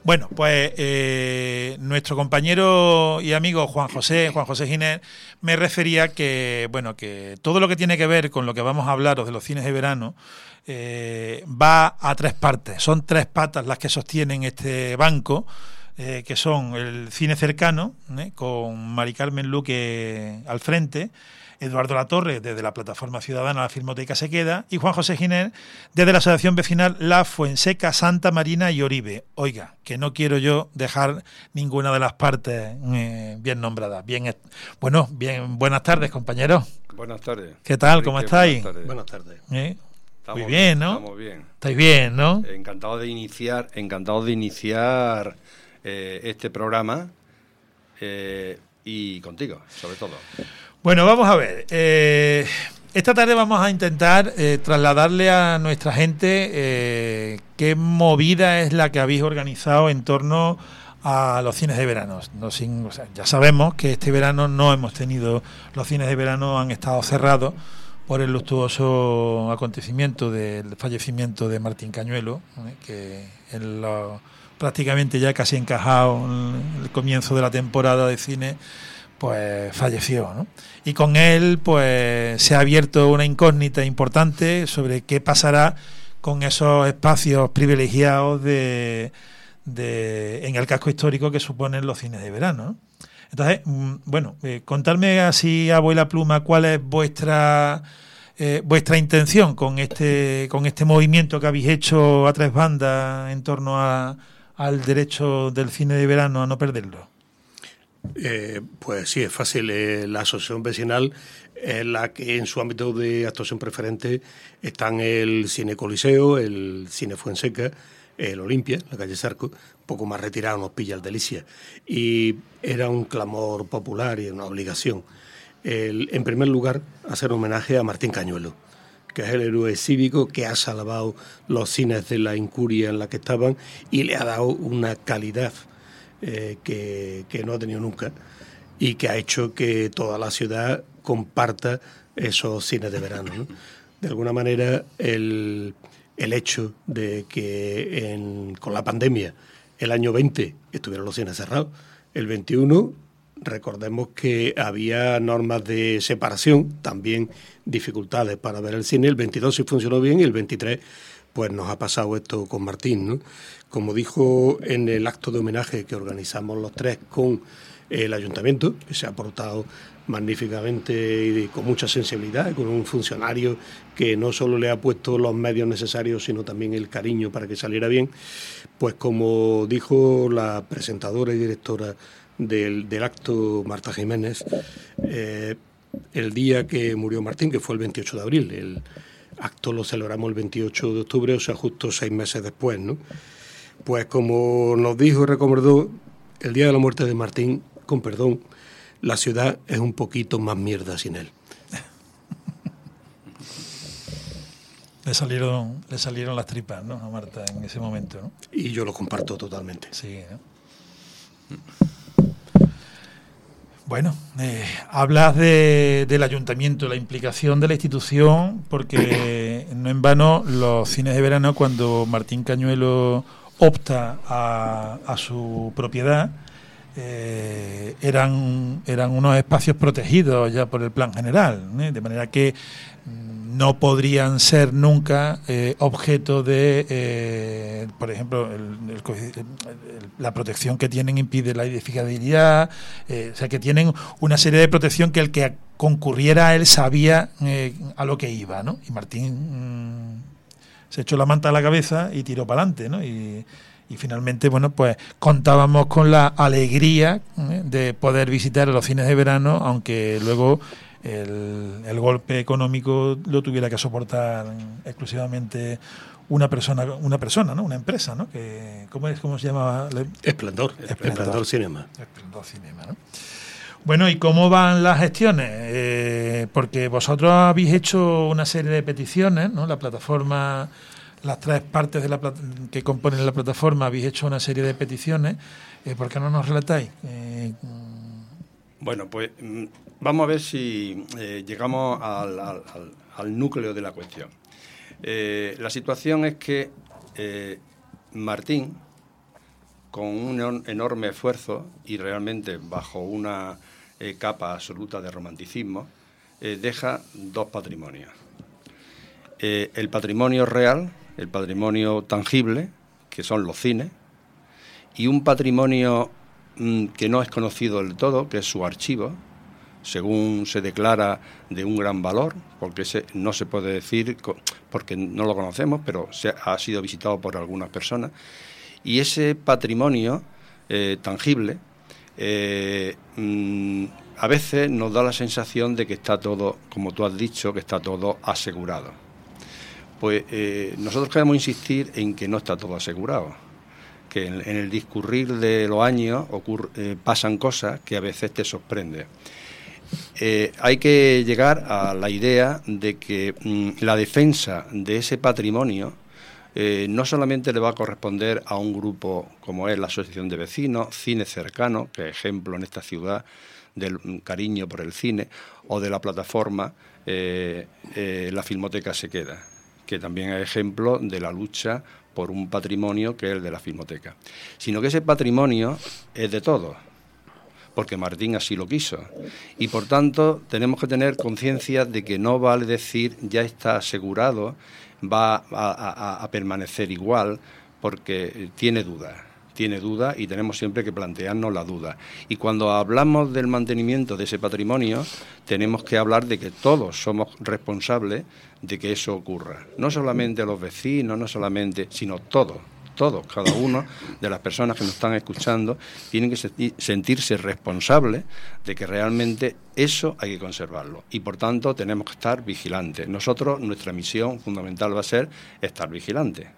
Bueno, pues nuestro compañero y amigo Juan José Giner me refería que, bueno, que todo lo que tiene que ver con lo que vamos a hablaros de los cines de verano va a tres partes. Son tres patas las que sostienen este banco, que son el cine cercano, con Mari Carmen Luque al frente, Eduardo Latorre desde la plataforma ciudadana La Filmoteca se queda y Juan José Giner desde la asociación vecinal La Fuenseca, Santa Marina y Oribe. Oiga, que no quiero yo dejar ninguna de las partes bien nombradas. Bueno, buenas tardes, compañeros. Buenas tardes. ¿Qué tal? ¿Cómo estáis? Buenas tardes. Muy bien, ¿no? Estamos bien. ¿Estáis bien, no? Encantado de iniciar este programa y contigo, sobre todo. Bueno, vamos a ver. Esta tarde vamos a intentar trasladarle a nuestra gente qué movida es la que habéis organizado en torno a los cines de verano. Ya sabemos que este verano no hemos tenido, los cines de verano han estado cerrados por el luctuoso acontecimiento del fallecimiento de Martín Cañuelo, que prácticamente ya casi encajado en el comienzo de la temporada de cine, pues falleció, ¿no? Y con él pues se ha abierto una incógnita importante sobre qué pasará con esos espacios privilegiados en el casco histórico que suponen los cines de verano, ¿no? Entonces, bueno, contadme así a vuela pluma cuál es vuestra intención con este movimiento que habéis hecho a tres bandas en torno al derecho del cine de verano a no perderlo. Pues sí, es fácil. La asociación vecinal es la que en su ámbito de actuación preferente están el Cine Coliseo, el Cine Fuenseca, el Olimpia, la calle Zarco, un poco más retirado nos pilla el Delicia. Y era un clamor popular y una obligación. En primer lugar, hacer homenaje a Martín Cañuelo, que es el héroe cívico que ha salvado los cines de la incuria en la que estaban y le ha dado una calidad que no ha tenido nunca y que ha hecho que toda la ciudad comparta esos cines de verano, ¿no? De alguna manera el hecho de que con la pandemia el año 20 estuvieron los cines cerrados, el 21 recordemos que había normas de separación, también dificultades para ver el cine, el 22 sí funcionó bien y el 23 pues nos ha pasado esto con Martín, ¿no? Como dijo en el acto de homenaje que organizamos los tres con el ayuntamiento, que se ha portado magníficamente y con mucha sensibilidad, con un funcionario que no solo le ha puesto los medios necesarios, sino también el cariño para que saliera bien, pues como dijo la presentadora y directora del acto, Marta Jiménez, el día que murió Martín, que fue el 28 de abril, el acto lo celebramos el 28 de octubre, o sea, justo 6 meses después, ¿no? Pues como nos dijo y recomendó, el día de la muerte de Martín, con perdón, la ciudad es un poquito más mierda sin él. Le salieron las tripas, ¿no?, a Marta en ese momento, ¿no? Y yo lo comparto totalmente. Sí, ¿no? Bueno, hablas del ayuntamiento, la implicación de la institución, porque no en vano los cines de verano, cuando Martín Cañuelo opta a su propiedad, eran unos espacios protegidos ya por el plan general, de manera que no podrían ser nunca objeto de, por ejemplo, la protección que tienen impide la edificabilidad, o sea que tienen una serie de protección que el que concurriera a él sabía a lo que iba, ¿no? Y Martín se echó la manta a la cabeza y tiró para adelante, ¿no? Y finalmente, bueno, pues contábamos con la alegría de poder visitar los cines de verano, aunque luego el golpe económico lo tuviera que soportar exclusivamente una persona, ¿no? Una empresa, ¿no? ¿Cómo se llama? Esplendor Cinema. Esplendor Cinema, ¿no? Bueno, ¿y cómo van las gestiones? Porque vosotros habéis hecho una serie de peticiones, ¿no? La plataforma, las tres partes que componen la plataforma, habéis hecho una serie de peticiones. ¿Por qué no nos relatáis? Bueno, pues vamos a ver si llegamos al núcleo de la cuestión. La situación es que Martín con un enorme esfuerzo y realmente bajo una capa absoluta de romanticismo, deja dos patrimonios. El patrimonio real, el patrimonio tangible, que son los cines, y un patrimonio que no es conocido del todo, que es su archivo, según se declara de un gran valor, porque no se puede decir, porque no lo conocemos, pero ha sido visitado por algunas personas. Y ese patrimonio tangible a veces nos da la sensación de que está todo, como tú has dicho, que está todo asegurado. Pues nosotros queremos insistir en que no está todo asegurado, que en el discurrir de los años pasan cosas que a veces te sorprenden. Hay que llegar a la idea de que la defensa de ese patrimonio no solamente le va a corresponder a un grupo como es la Asociación de Vecinos, Cine Cercano, que es ejemplo en esta ciudad del cariño por el cine, o de la plataforma La Filmoteca se queda, que también es ejemplo de la lucha por un patrimonio que es el de la Filmoteca, sino que ese patrimonio es de todos, porque Martín así lo quiso, y por tanto tenemos que tener conciencia de que no vale decir ya está asegurado, va a permanecer igual, porque tiene dudas y tenemos siempre que plantearnos la duda. Y cuando hablamos del mantenimiento de ese patrimonio, tenemos que hablar de que todos somos responsables de que eso ocurra. No solamente los vecinos, no solamente, sino todos, cada uno de las personas que nos están escuchando, tienen que sentirse responsables de que realmente eso hay que conservarlo. Y por tanto tenemos que estar vigilantes. Nosotros, nuestra misión fundamental va a ser estar vigilantes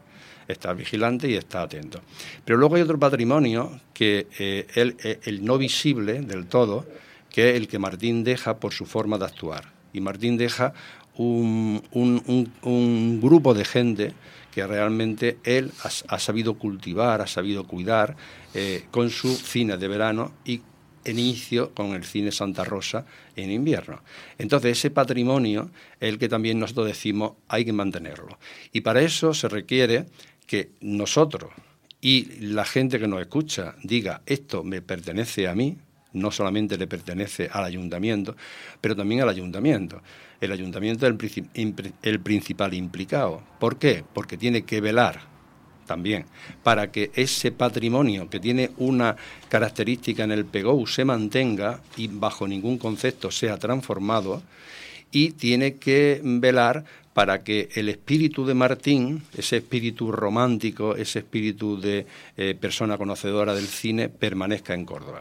y estar atento. Pero luego hay otro patrimonio que el no visible del todo, que es el que Martín deja por su forma de actuar. Y Martín deja un grupo de gente que realmente él ha sabido cultivar, ha sabido cuidar con su cine de verano y en inicio con el cine Santa Rosa en invierno. Entonces ese patrimonio es el que también nosotros decimos hay que mantenerlo. Y para eso se requiere que nosotros y la gente que nos escucha diga esto me pertenece a mí, no solamente le pertenece al ayuntamiento, pero también al ayuntamiento. El ayuntamiento es el principal implicado. ¿Por qué? Porque tiene que velar también para que ese patrimonio que tiene una característica en el PEGOU se mantenga y bajo ningún concepto sea transformado, y tiene que velar para que el espíritu de Martín, ese espíritu romántico, ese espíritu de persona conocedora del cine, permanezca en Córdoba.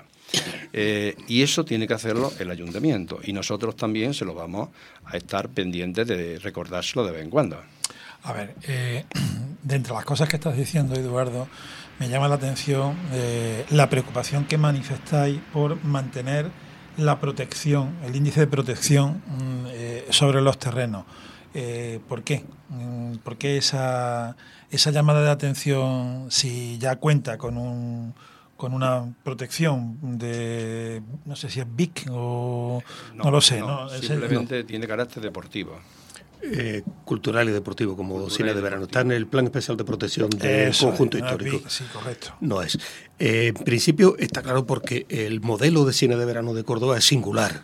Y eso tiene que hacerlo el ayuntamiento, y nosotros también se lo vamos a estar pendientes de recordárselo de vez en cuando. A ver, de entre las cosas que estás diciendo, Eduardo, me llama la atención la preocupación que manifestáis por mantener la protección, el índice de protección sobre los terrenos. ¿Por qué? ¿Por qué esa llamada de atención, si ya cuenta con una protección de, no sé si es BIC o no lo sé? No, simplemente tiene carácter deportivo. Cultural y deportivo, como cine de verano. Está en el Plan Especial de Protección del Conjunto Histórico. Sí, correcto. No es. En principio está claro porque el modelo de cine de verano de Córdoba es singular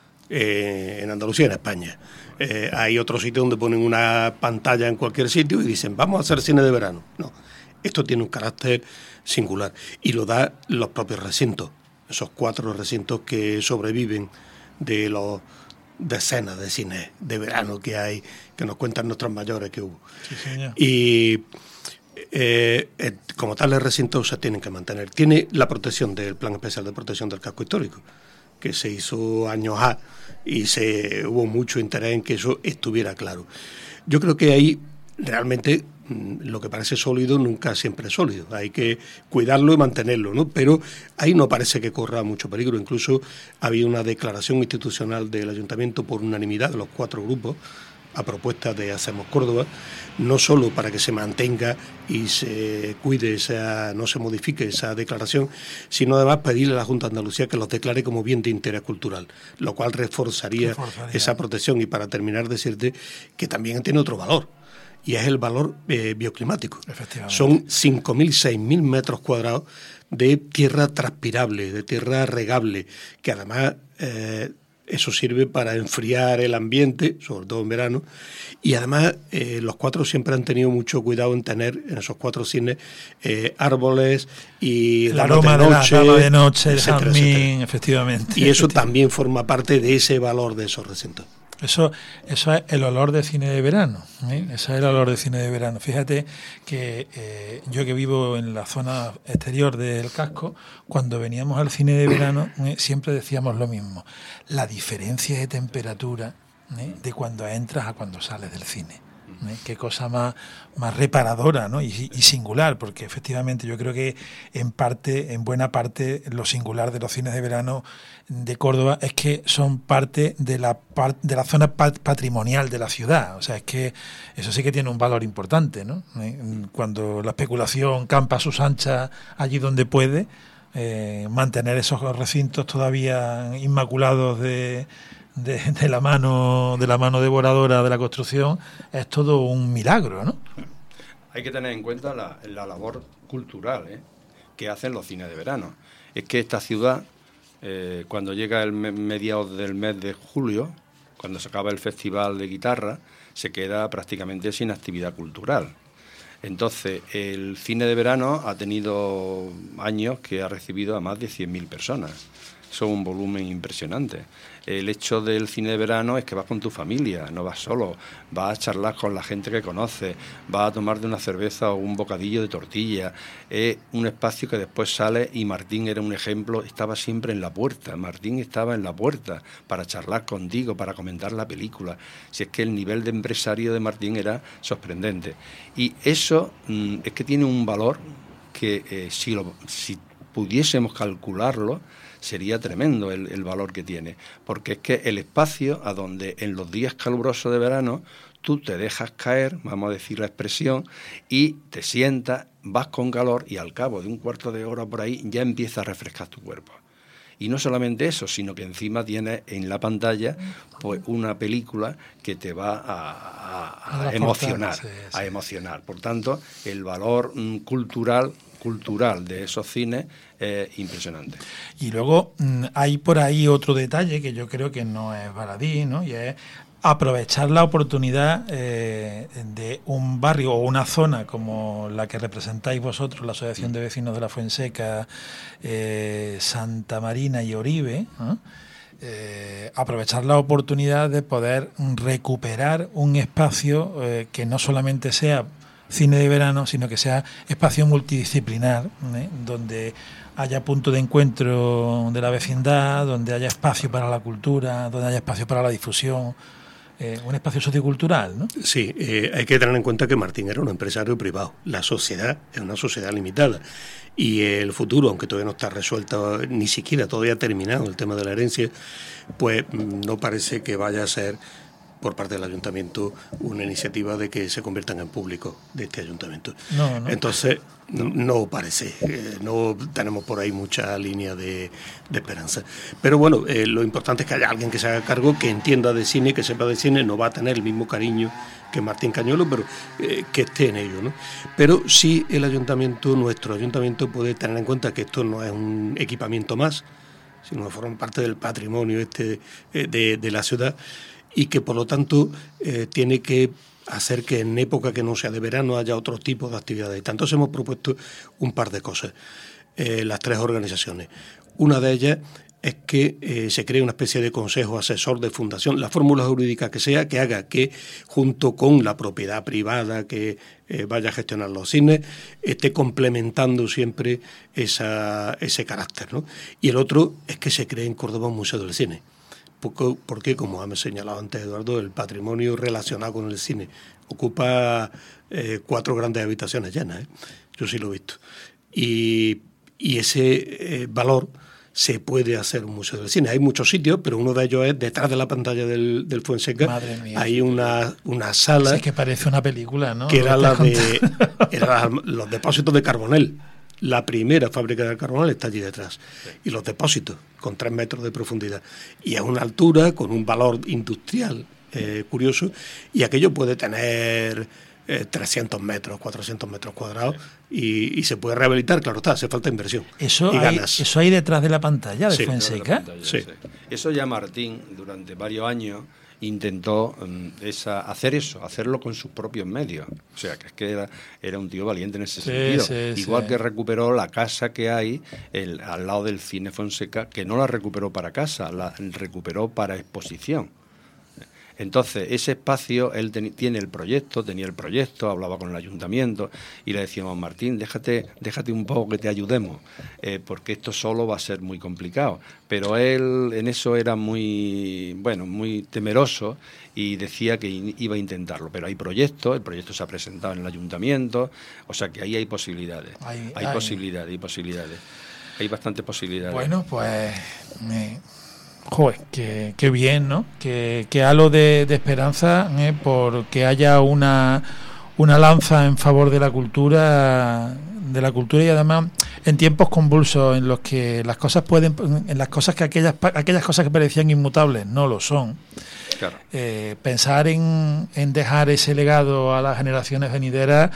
en Andalucía, en España. Hay otros sitios donde ponen una pantalla en cualquier sitio y dicen vamos a hacer cine de verano. No, esto tiene un carácter singular y lo da los propios recintos, esos 4 recintos que sobreviven de los decenas de cines de verano que hay, que nos cuentan nuestros mayores que hubo. Sí, señor. Y como tales recintos se tienen que mantener. Tiene la protección del Plan Especial de Protección del Casco Histórico, que se hizo años y hubo mucho interés en que eso estuviera claro. Yo creo que ahí realmente lo que parece sólido nunca siempre es sólido. Hay que cuidarlo y mantenerlo, ¿no? Pero ahí no parece que corra mucho peligro. Incluso había una declaración institucional del ayuntamiento por unanimidad de los 4 grupos a propuesta de Hacemos Córdoba, no solo para que se mantenga y se cuide, no se modifique esa declaración, sino además pedirle a la Junta de Andalucía que los declare como bien de interés cultural, lo cual reforzaría esa protección. Y para terminar, decirte que también tiene otro valor, y es el valor bioclimático. Efectivamente. Son 5.000, 6.000 metros cuadrados de tierra transpirable, de tierra regable, que además eso sirve para enfriar el ambiente, sobre todo en verano, y además los 4 siempre han tenido mucho cuidado en tener en esos 4 cines árboles y el aroma de la dama de noche, el etcétera, jazmín, etcétera. efectivamente. Y eso también forma parte de ese valor de esos recintos. Eso es el olor de cine de verano, ¿eh? Ese es el olor de cine de verano. Fíjate que yo que vivo en la zona exterior del casco, cuando veníamos al cine de verano siempre decíamos lo mismo. La diferencia de temperatura de cuando entras a cuando sales del cine. Qué cosa más reparadora, ¿no? y singular, porque efectivamente yo creo que en buena parte lo singular de los cines de verano de Córdoba es que son parte de la zona patrimonial de la ciudad. O sea, es que eso sí que tiene un valor importante, ¿no? Cuando la especulación campa a sus anchas allí donde puede, mantener esos recintos todavía inmaculados de la mano devoradora de la construcción es todo un milagro, ¿no? Hay que tener en cuenta la labor cultural que hacen los cines de verano. Es que esta ciudad, cuando llega el mediados del mes de julio, cuando se acaba el festival de guitarra, se queda prácticamente sin actividad cultural. Entonces, el cine de verano ha tenido años que ha recibido a más de 100.000 personas. Eso es un volumen impresionante. El hecho del cine de verano es que vas con tu familia, no vas solo, vas a charlar con la gente que conoces, vas a tomarte una cerveza o un bocadillo de tortilla. Es un espacio que después sale y Martín era un ejemplo, estaba siempre en la puerta. Martín estaba en la puerta para charlar contigo, para comentar la película. Si es que el nivel de empresario de Martín era sorprendente. Y eso es que tiene un valor que si pudiésemos calcularlo, sería tremendo el valor que tiene, porque es que el espacio a donde en los días calurosos de verano tú te dejas caer, vamos a decir la expresión, y te sientas, vas con calor y al cabo de un cuarto de hora por ahí ya empieza a refrescar tu cuerpo. Y no solamente eso, sino que encima tienes en la pantalla pues una película que te va a emocionar, sí. A emocionar. Por tanto, el valor cultural de esos cines es impresionante. Y luego hay por ahí otro detalle que yo creo que no es baladí, ¿no? Y es aprovechar la oportunidad de un barrio o una zona como la que representáis vosotros, la Asociación de Vecinos de la Fuenseca, Santa Marina y Oribe, ¿no? Aprovechar la oportunidad de poder recuperar un espacio que no solamente sea cine de verano, sino que sea espacio multidisciplinar, donde haya punto de encuentro de la vecindad, donde haya espacio para la cultura, donde haya espacio para la difusión, un espacio sociocultural, ¿no? Sí, hay que tener en cuenta que Martín era un empresario privado. La sociedad es una sociedad limitada y el futuro, aunque todavía no está resuelto, ni siquiera todavía terminado el tema de la herencia, pues no parece que vaya a ser por parte del ayuntamiento una iniciativa de que se conviertan en público de este ayuntamiento. No. Entonces, no parece, no tenemos por ahí mucha línea de esperanza. Pero bueno, lo importante es que haya alguien que se haga cargo, que entienda de cine, que sepa de cine, no va a tener el mismo cariño que Martín Cañuelo, pero que esté en ello, ¿no? Pero sí el ayuntamiento, nuestro ayuntamiento, puede tener en cuenta que esto no es un equipamiento más, sino que forma parte del patrimonio de la ciudad, y que por lo tanto tiene que hacer que en época que no sea de verano haya otro tipo de actividades. Y tanto hemos propuesto un par de cosas, las 3 organizaciones. Una de ellas es que se cree una especie de consejo asesor de fundación, la fórmula jurídica que sea, que haga que junto con la propiedad privada que vaya a gestionar los cines, esté complementando siempre ese carácter, ¿no? Y el otro es que se cree en Córdoba un museo del cine. Porque, como ha señalado antes Eduardo, el patrimonio relacionado con el cine ocupa 4 grandes habitaciones llenas, yo sí lo he visto. Y ese valor se puede hacer un museo del cine. Hay muchos sitios, pero uno de ellos es detrás de la pantalla del Fuenseca. Madre mía. Hay una sala... Sí, que parece una película, ¿no? Que era los depósitos de Carbonell. La primera fábrica de Carbonell está allí detrás. Y los depósitos, con 3 metros de profundidad. Y a una altura, con un valor industrial curioso. Y aquello puede tener 300 metros, 400 metros cuadrados y se puede rehabilitar, claro está, hace falta inversión. Eso hay detrás de la pantalla de Fuenseca. Sí. Eso ya Martín, durante varios años, intentó hacerlo con sus propios medios. O sea, que es que era un tío valiente en ese sentido. Igual que recuperó la casa que hay al lado del Cine Fonseca, que no la recuperó para casa, la recuperó para exposición. Entonces, ese espacio, él tenía el proyecto, hablaba con el ayuntamiento y le decíamos, Martín, déjate un poco que te ayudemos, porque esto solo va a ser muy complicado. Pero él en eso era muy temeroso y decía que iba a intentarlo. Pero hay proyectos, el proyecto se ha presentado en el ayuntamiento, o sea que ahí hay posibilidades. Hay posibilidades. Hay bastantes posibilidades. Bueno, pues... Joder, qué bien, ¿no? Que halo de esperanza, porque haya una lanza en favor de la cultura y además en tiempos convulsos en los que las cosas aquellas cosas que parecían inmutables no lo son. Claro. Pensar en dejar ese legado a las generaciones venideras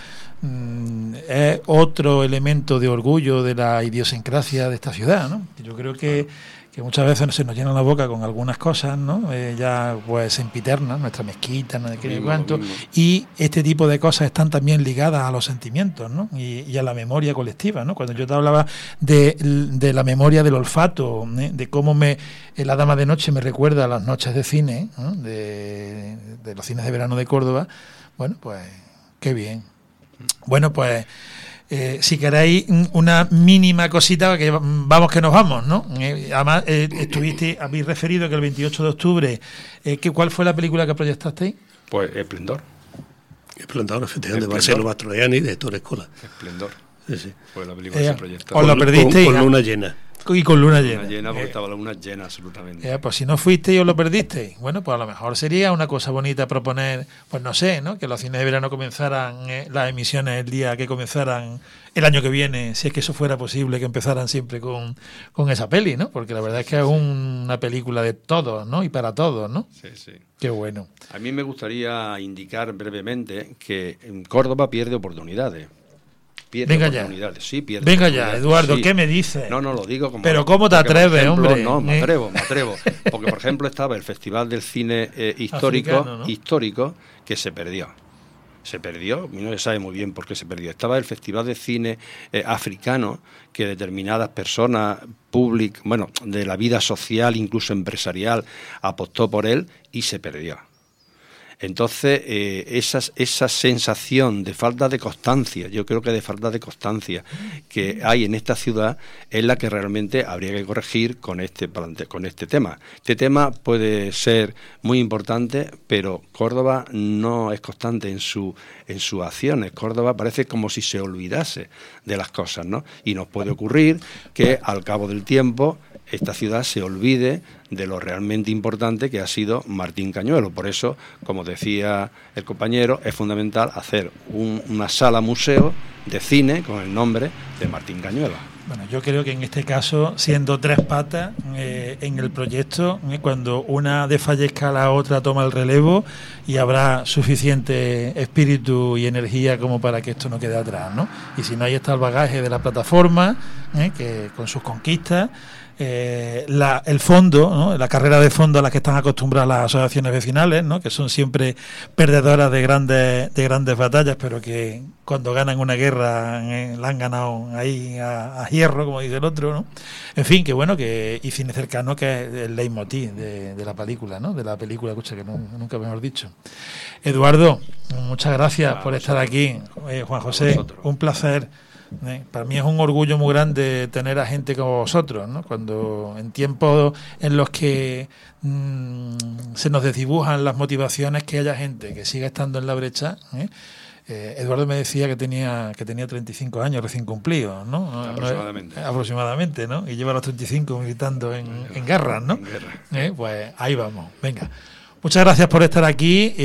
es otro elemento de orgullo de la idiosincrasia de esta ciudad, ¿no? Yo creo que muchas veces se nos llena la boca con algunas cosas, ¿no? Ya pues sempiternas, nuestra mezquita, no sé qué cuánto, y este tipo de cosas están también ligadas a los sentimientos, ¿no? Y a la memoria colectiva, ¿no? Cuando yo te hablaba de la memoria del olfato, de cómo la Dama de Noche me recuerda a las noches de cine, ¿no? de los cines de verano de Córdoba, bueno, pues qué bien. Bueno, pues si queréis una mínima cosita, que vamos que nos vamos, ¿no? Además, habéis referido que el 28 de octubre, ¿cuál fue la película que proyectasteis? Pues Esplendor. Esplendor, efectivamente, de Marcelo Mastroianni, de Héctor Escola. Esplendor. Sí. Fue la película que se proyectó. Os lo perdisteis. Con luna llena. Y con luna llena. Luna llena, porque estaba la luna llena absolutamente. Pues si no fuisteis os lo perdisteis. Bueno, pues a lo mejor sería una cosa bonita proponer, pues no sé, ¿no? Que los cines de verano comenzaran las emisiones el día que comenzaran el año que viene, si es que eso fuera posible, que empezaran siempre con esa peli, ¿no? Porque la verdad es que es una película de todos, ¿no? Y para todos, ¿no? Sí. Qué bueno. A mí me gustaría indicar brevemente que en Córdoba pierde oportunidades. Venga ya. Sí, venga ya, Eduardo, sí. ¿Qué me dices? No lo digo como... Pero ¿cómo te atreves, hombre? No, me atrevo. Porque, por ejemplo, estaba el Festival del Cine histórico, Africano, ¿no? Histórico, que se perdió. Y no se sabe muy bien por qué se perdió. Estaba el Festival de Cine africano, que determinadas personas públicas, de la vida social, incluso empresarial, apostó por él y se perdió. Entonces, esa sensación de falta de constancia, yo creo que de falta de constancia que hay en esta ciudad es la que realmente habría que corregir con este tema. Este tema puede ser muy importante, pero Córdoba no es constante en sus acciones. Córdoba parece como si se olvidase de las cosas, ¿no? Y nos puede ocurrir que al cabo del tiempo esta ciudad se olvide de lo realmente importante que ha sido Martín Cañuelos. Por eso, como decía el compañero, es fundamental hacer una sala museo de cine con el nombre de Martín Cañuelos. Bueno, yo creo que en este caso, siendo tres patas en el proyecto, cuando una desfallezca, la otra toma el relevo y habrá suficiente espíritu y energía como para que esto no quede atrás, ¿no? Y si no, ahí está el bagaje de la plataforma, que con sus conquistas, el fondo, ¿no? La carrera de fondo a la que están acostumbradas las asociaciones vecinales, ¿no? Que son siempre perdedoras de grandes batallas, pero que cuando ganan una guerra la han ganado ahí a hierro, como dice el otro, ¿no? En fin, que bueno, y cine cercano, que es el leitmotiv de la película, ¿no? De la película, escucha, que nunca mejor dicho. Eduardo, muchas gracias por estar aquí. Juan José, un placer. Para mí es un orgullo muy grande tener a gente como vosotros, ¿no? Cuando en tiempos en los que se nos desdibujan las motivaciones, que haya gente que siga estando en la brecha. Eduardo me decía que tenía 35 años recién cumplidos, ¿no? Aproximadamente, ¿no? Y lleva los 35 militando en guerras, ¿no? Pues ahí vamos, venga. Muchas gracias por estar aquí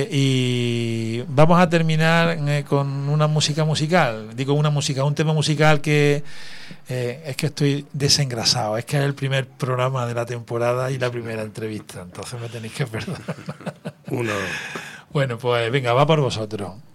y vamos a terminar con una música musical. Digo un tema musical que es que estoy desengrasado. Es que es el primer programa de la temporada y la primera entrevista. Entonces me tenéis que perdonar. Uno. Bueno, pues venga, va por vosotros.